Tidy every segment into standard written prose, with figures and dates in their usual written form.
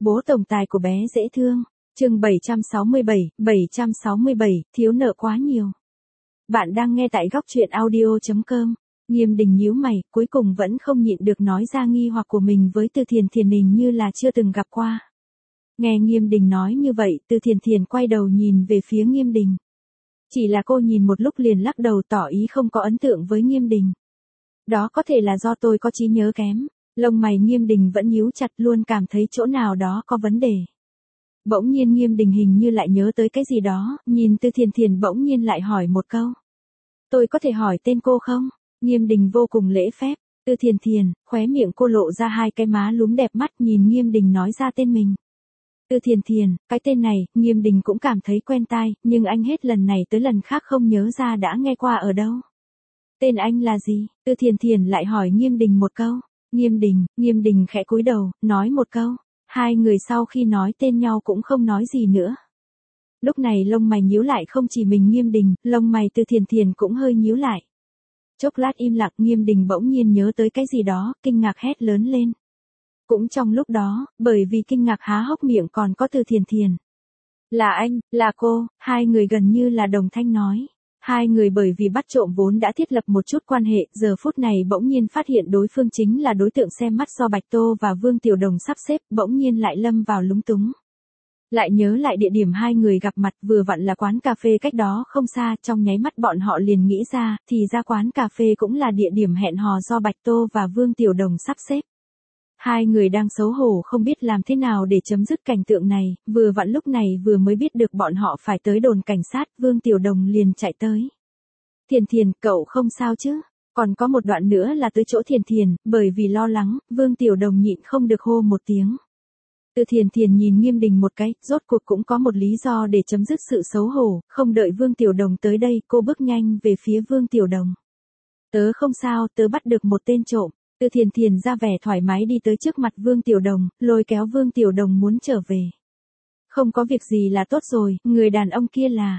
Bố tổng tài của bé dễ thương. Chương 767, thiếu nợ quá nhiều. Bạn đang nghe tại góc truyện audio.com. Nghiêm Đình nhíu mày, cuối cùng vẫn không nhịn được nói ra nghi hoặc của mình với Từ Thiền Thiền hình như là chưa từng gặp qua. Nghe Nghiêm Đình nói như vậy, Từ Thiền Thiền quay đầu nhìn về phía Nghiêm Đình. Chỉ là cô nhìn một lúc liền lắc đầu tỏ ý không có ấn tượng với Nghiêm Đình. Đó có thể là do tôi có trí nhớ kém. Lông mày Nghiêm Đình vẫn nhíu chặt, luôn cảm thấy chỗ nào đó có vấn đề. Bỗng nhiên Nghiêm Đình hình như lại nhớ tới cái gì đó, nhìn Từ Thiền Thiền bỗng nhiên lại hỏi một câu. Tôi có thể hỏi tên cô không? Nghiêm Đình vô cùng lễ phép. Từ Thiền Thiền, khóe miệng cô lộ ra hai cái má lúm đẹp mắt nhìn Nghiêm Đình nói ra tên mình. Từ Thiền Thiền, cái tên này, Nghiêm Đình cũng cảm thấy quen tai, nhưng anh hết lần này tới lần khác không nhớ ra đã nghe qua ở đâu. Tên anh là gì? Từ Thiền Thiền lại hỏi Nghiêm Đình một câu. Nghiêm Đình khẽ cúi đầu, nói một câu. Hai người sau khi nói tên nhau cũng không nói gì nữa. Lúc này lông mày nhíu lại không chỉ mình Nghiêm Đình, lông mày Từ Thiền Thiền cũng hơi nhíu lại. Chốc lát im lặng, Nghiêm Đình bỗng nhiên nhớ tới cái gì đó, kinh ngạc hét lớn lên. Cũng trong lúc đó, bởi vì kinh ngạc há hốc miệng còn có Từ Thiền Thiền. Là anh, là cô, hai người gần như là đồng thanh nói. Hai người bởi vì bắt trộm vốn đã thiết lập một chút quan hệ, giờ phút này bỗng nhiên phát hiện đối phương chính là đối tượng xem mắt do Bạch Tô và Vương Tiểu Đồng sắp xếp, bỗng nhiên lại lâm vào lúng túng. Lại nhớ lại địa điểm hai người gặp mặt vừa vặn là quán cà phê cách đó không xa, trong nháy mắt bọn họ liền nghĩ ra, thì ra quán cà phê cũng là địa điểm hẹn hò do Bạch Tô và Vương Tiểu Đồng sắp xếp. Hai người đang xấu hổ không biết làm thế nào để chấm dứt cảnh tượng này, vừa vặn lúc này vừa mới biết được bọn họ phải tới đồn cảnh sát, Vương Tiểu Đồng liền chạy tới. Thiền Thiền, cậu không sao chứ? Còn có một đoạn nữa là tới chỗ Thiền Thiền, bởi vì lo lắng, Vương Tiểu Đồng nhịn không được hô một tiếng. Từ Thiền Thiền nhìn Nghiêm Đình một cái, rốt cuộc cũng có một lý do để chấm dứt sự xấu hổ, không đợi Vương Tiểu Đồng tới đây, cô bước nhanh về phía Vương Tiểu Đồng. Tớ không sao, tớ bắt được một tên trộm. Từ Thiền Thiền ra vẻ thoải mái đi tới trước mặt Vương Tiểu Đồng, lôi kéo Vương Tiểu Đồng muốn trở về. Không có việc gì là tốt rồi, người đàn ông kia là...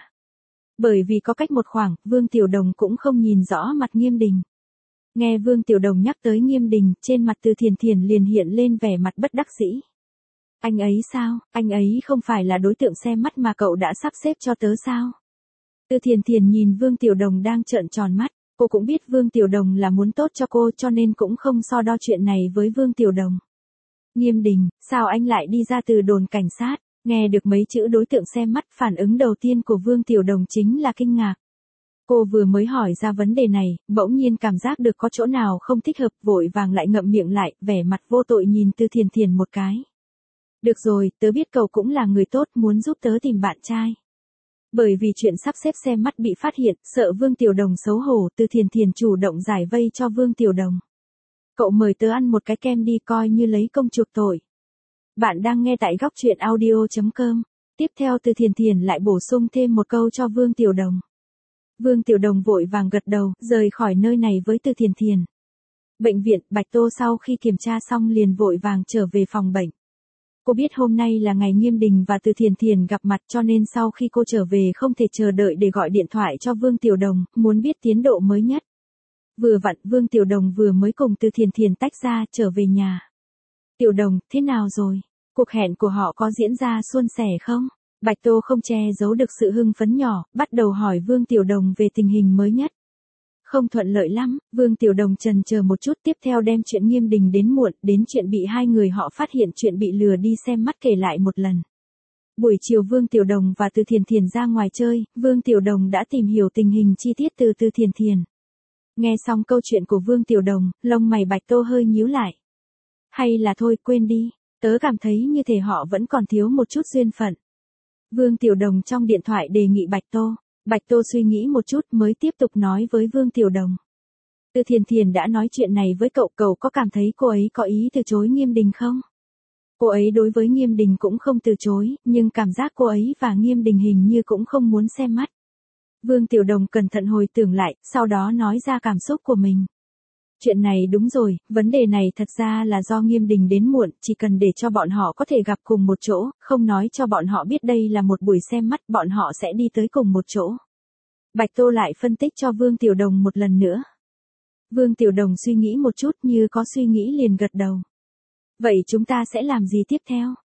Bởi vì có cách một khoảng, Vương Tiểu Đồng cũng không nhìn rõ mặt Nghiêm Đình. Nghe Vương Tiểu Đồng nhắc tới Nghiêm Đình, trên mặt Từ Thiền Thiền liền hiện lên vẻ mặt bất đắc dĩ. Anh ấy sao, anh ấy không phải là đối tượng xem mắt mà cậu đã sắp xếp cho tớ sao? Từ Thiền Thiền nhìn Vương Tiểu Đồng đang trợn tròn mắt. Cô cũng biết Vương Tiểu Đồng là muốn tốt cho cô cho nên cũng không so đo chuyện này với Vương Tiểu Đồng. Nghiêm Đình, sao anh lại đi ra từ đồn cảnh sát? Nghe được mấy chữ đối tượng xem mắt, phản ứng đầu tiên của Vương Tiểu Đồng chính là kinh ngạc. Cô vừa mới hỏi ra vấn đề này, bỗng nhiên cảm giác được có chỗ nào không thích hợp, vội vàng lại ngậm miệng lại, vẻ mặt vô tội nhìn Từ Thiền Thiền một cái. Được rồi, tớ biết cậu cũng là người tốt, muốn giúp tớ tìm bạn trai. Bởi vì chuyện sắp xếp xem mắt bị phát hiện, sợ Vương Tiểu Đồng xấu hổ, Từ Thiền Thiền chủ động giải vây cho Vương Tiểu Đồng. Cậu mời tớ ăn một cái kem đi, coi như lấy công chuộc tội. Bạn đang nghe tại góc truyện audio.com. Tiếp theo Từ Thiền Thiền lại bổ sung thêm một câu cho Vương Tiểu Đồng. Vương Tiểu Đồng vội vàng gật đầu, rời khỏi nơi này với Từ Thiền Thiền. Bệnh viện, Bạch Tô sau khi kiểm tra xong liền vội vàng trở về phòng bệnh. Cô biết hôm nay là ngày Nghiêm Đình và Từ Thiền Thiền gặp mặt cho nên sau khi cô trở về không thể chờ đợi để gọi điện thoại cho Vương Tiểu Đồng, muốn biết tiến độ mới nhất. Vừa vặn Vương Tiểu Đồng vừa mới cùng Từ Thiền Thiền tách ra trở về nhà. Tiểu Đồng, thế nào rồi? Cuộc hẹn của họ có diễn ra suôn sẻ không? Bạch Tô không che giấu được sự hưng phấn nhỏ, bắt đầu hỏi Vương Tiểu Đồng về tình hình mới nhất. Không thuận lợi lắm, Vương Tiểu Đồng chần chờ một chút, tiếp theo đem chuyện Nghiêm Đình đến muộn, đến chuyện bị hai người họ phát hiện chuyện bị lừa đi xem mắt kể lại một lần. Buổi chiều Vương Tiểu Đồng và Từ Thiền Thiền ra ngoài chơi, Vương Tiểu Đồng đã tìm hiểu tình hình chi tiết từ Từ Thiền Thiền. Nghe xong câu chuyện của Vương Tiểu Đồng, lông mày Bạch Tô hơi nhíu lại. Hay là thôi quên đi, tớ cảm thấy như thể họ vẫn còn thiếu một chút duyên phận. Vương Tiểu Đồng trong điện thoại đề nghị Bạch Tô. Bạch Tô suy nghĩ một chút mới tiếp tục nói với Vương Tiểu Đồng. Từ Thiền Thiền đã nói chuyện này với cậu, cậu có cảm thấy cô ấy có ý từ chối Nghiêm Đình không? Cô ấy đối với Nghiêm Đình cũng không từ chối, nhưng cảm giác cô ấy và Nghiêm Đình hình như cũng không muốn xem mắt. Vương Tiểu Đồng cẩn thận hồi tưởng lại, sau đó nói ra cảm xúc của mình. Chuyện này đúng rồi, vấn đề này thật ra là do Nghiêm Đình đến muộn, chỉ cần để cho bọn họ có thể gặp cùng một chỗ, không nói cho bọn họ biết đây là một buổi xem mắt, bọn họ sẽ đi tới cùng một chỗ. Bạch Tô lại phân tích cho Vương Tiểu Đồng một lần nữa. Vương Tiểu Đồng suy nghĩ một chút, như có suy nghĩ liền gật đầu. Vậy chúng ta sẽ làm gì tiếp theo?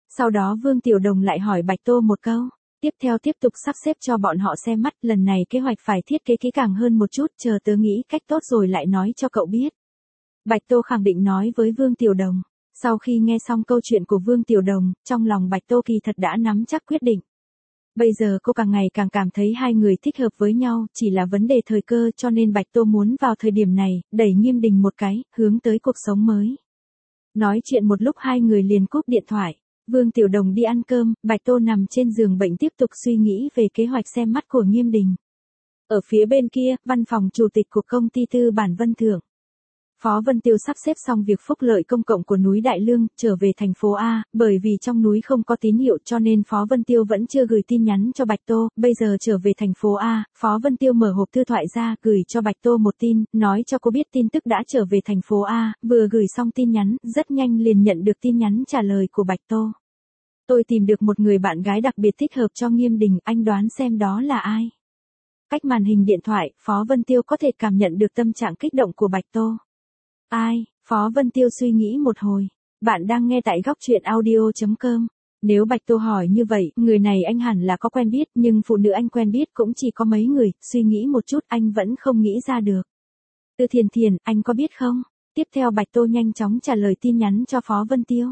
Sau đó Vương Tiểu Đồng lại hỏi Bạch Tô một câu. Tiếp theo tiếp tục sắp xếp cho bọn họ xem mắt, lần này kế hoạch phải thiết kế kỹ càng hơn một chút, chờ tớ nghĩ cách tốt rồi lại nói cho cậu biết. Bạch Tô khẳng định nói với Vương Tiểu Đồng. Sau khi nghe xong câu chuyện của Vương Tiểu Đồng, trong lòng Bạch Tô kỳ thật đã nắm chắc quyết định. Bây giờ cô càng ngày càng cảm thấy hai người thích hợp với nhau, chỉ là vấn đề thời cơ, cho nên Bạch Tô muốn vào thời điểm này, đẩy Nghiêm Đình một cái, hướng tới cuộc sống mới. Nói chuyện một lúc hai người liền cúp điện thoại. Vương Tiểu Đồng đi ăn cơm, Bạch Tô nằm trên giường bệnh tiếp tục suy nghĩ về kế hoạch xem mắt của Nghiêm Đình. Ở phía bên kia, văn phòng chủ tịch của công ty tư bản Vân Thượng. Phó Vân Tiêu sắp xếp xong việc phúc lợi công cộng của núi Đại Lương, trở về thành phố A, bởi vì trong núi không có tín hiệu cho nên Phó Vân Tiêu vẫn chưa gửi tin nhắn cho Bạch Tô, bây giờ trở về thành phố A, Phó Vân Tiêu mở hộp thư thoại ra, gửi cho Bạch Tô một tin, nói cho cô biết tin tức đã trở về thành phố A, vừa gửi xong tin nhắn, rất nhanh liền nhận được tin nhắn trả lời của Bạch Tô. Tôi tìm được một người bạn gái đặc biệt thích hợp cho Nghiêm Đình, anh đoán xem đó là ai? Cách màn hình điện thoại, Phó Vân Tiêu có thể cảm nhận được tâm trạng kích động của Bạch Tô. Ai? Phó Vân Tiêu suy nghĩ một hồi. Bạn đang nghe tại góc truyện audio.com. Nếu Bạch Tô hỏi như vậy, người này anh hẳn là có quen biết, nhưng phụ nữ anh quen biết cũng chỉ có mấy người, suy nghĩ một chút anh vẫn không nghĩ ra được. Từ Thiền Thiền, anh có biết không? Tiếp theo Bạch Tô nhanh chóng trả lời tin nhắn cho Phó Vân Tiêu.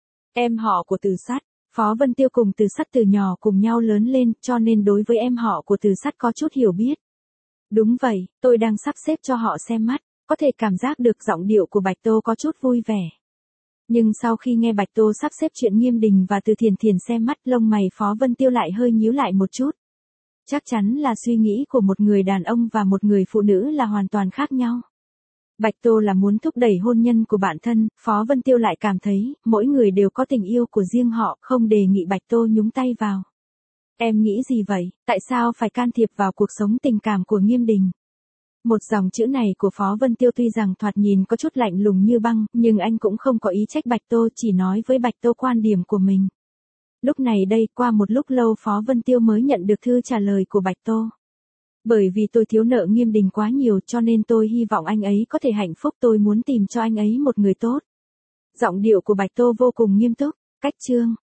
Em họ của Từ Sắt. Phó Vân Tiêu cùng Từ Sắt từ nhỏ cùng nhau lớn lên, cho nên đối với em họ của Từ Sắt có chút hiểu biết. Đúng vậy, tôi đang sắp xếp cho họ xem mắt. Có thể cảm giác được giọng điệu của Bạch Tô có chút vui vẻ. Nhưng sau khi nghe Bạch Tô sắp xếp chuyện Nghiêm Đình và Từ Thiền Thiền xem mắt, lông mày Phó Vân Tiêu lại hơi nhíu lại một chút. Chắc chắn là suy nghĩ của một người đàn ông và một người phụ nữ là hoàn toàn khác nhau. Bạch Tô là muốn thúc đẩy hôn nhân của bản thân, Phó Vân Tiêu lại cảm thấy, mỗi người đều có tình yêu của riêng họ, không đề nghị Bạch Tô nhúng tay vào. Em nghĩ gì vậy, tại sao phải can thiệp vào cuộc sống tình cảm của Nghiêm Đình? Một dòng chữ này của Phó Vân Tiêu tuy rằng thoạt nhìn có chút lạnh lùng như băng, nhưng anh cũng không có ý trách Bạch Tô, chỉ nói với Bạch Tô quan điểm của mình. Lúc này đây, qua một lúc lâu Phó Vân Tiêu mới nhận được thư trả lời của Bạch Tô. Bởi vì tôi thiếu nợ Nghiêm Đình quá nhiều cho nên tôi hy vọng anh ấy có thể hạnh phúc, tôi muốn tìm cho anh ấy một người tốt. Giọng điệu của Bạch Tô vô cùng nghiêm túc. Cách chương.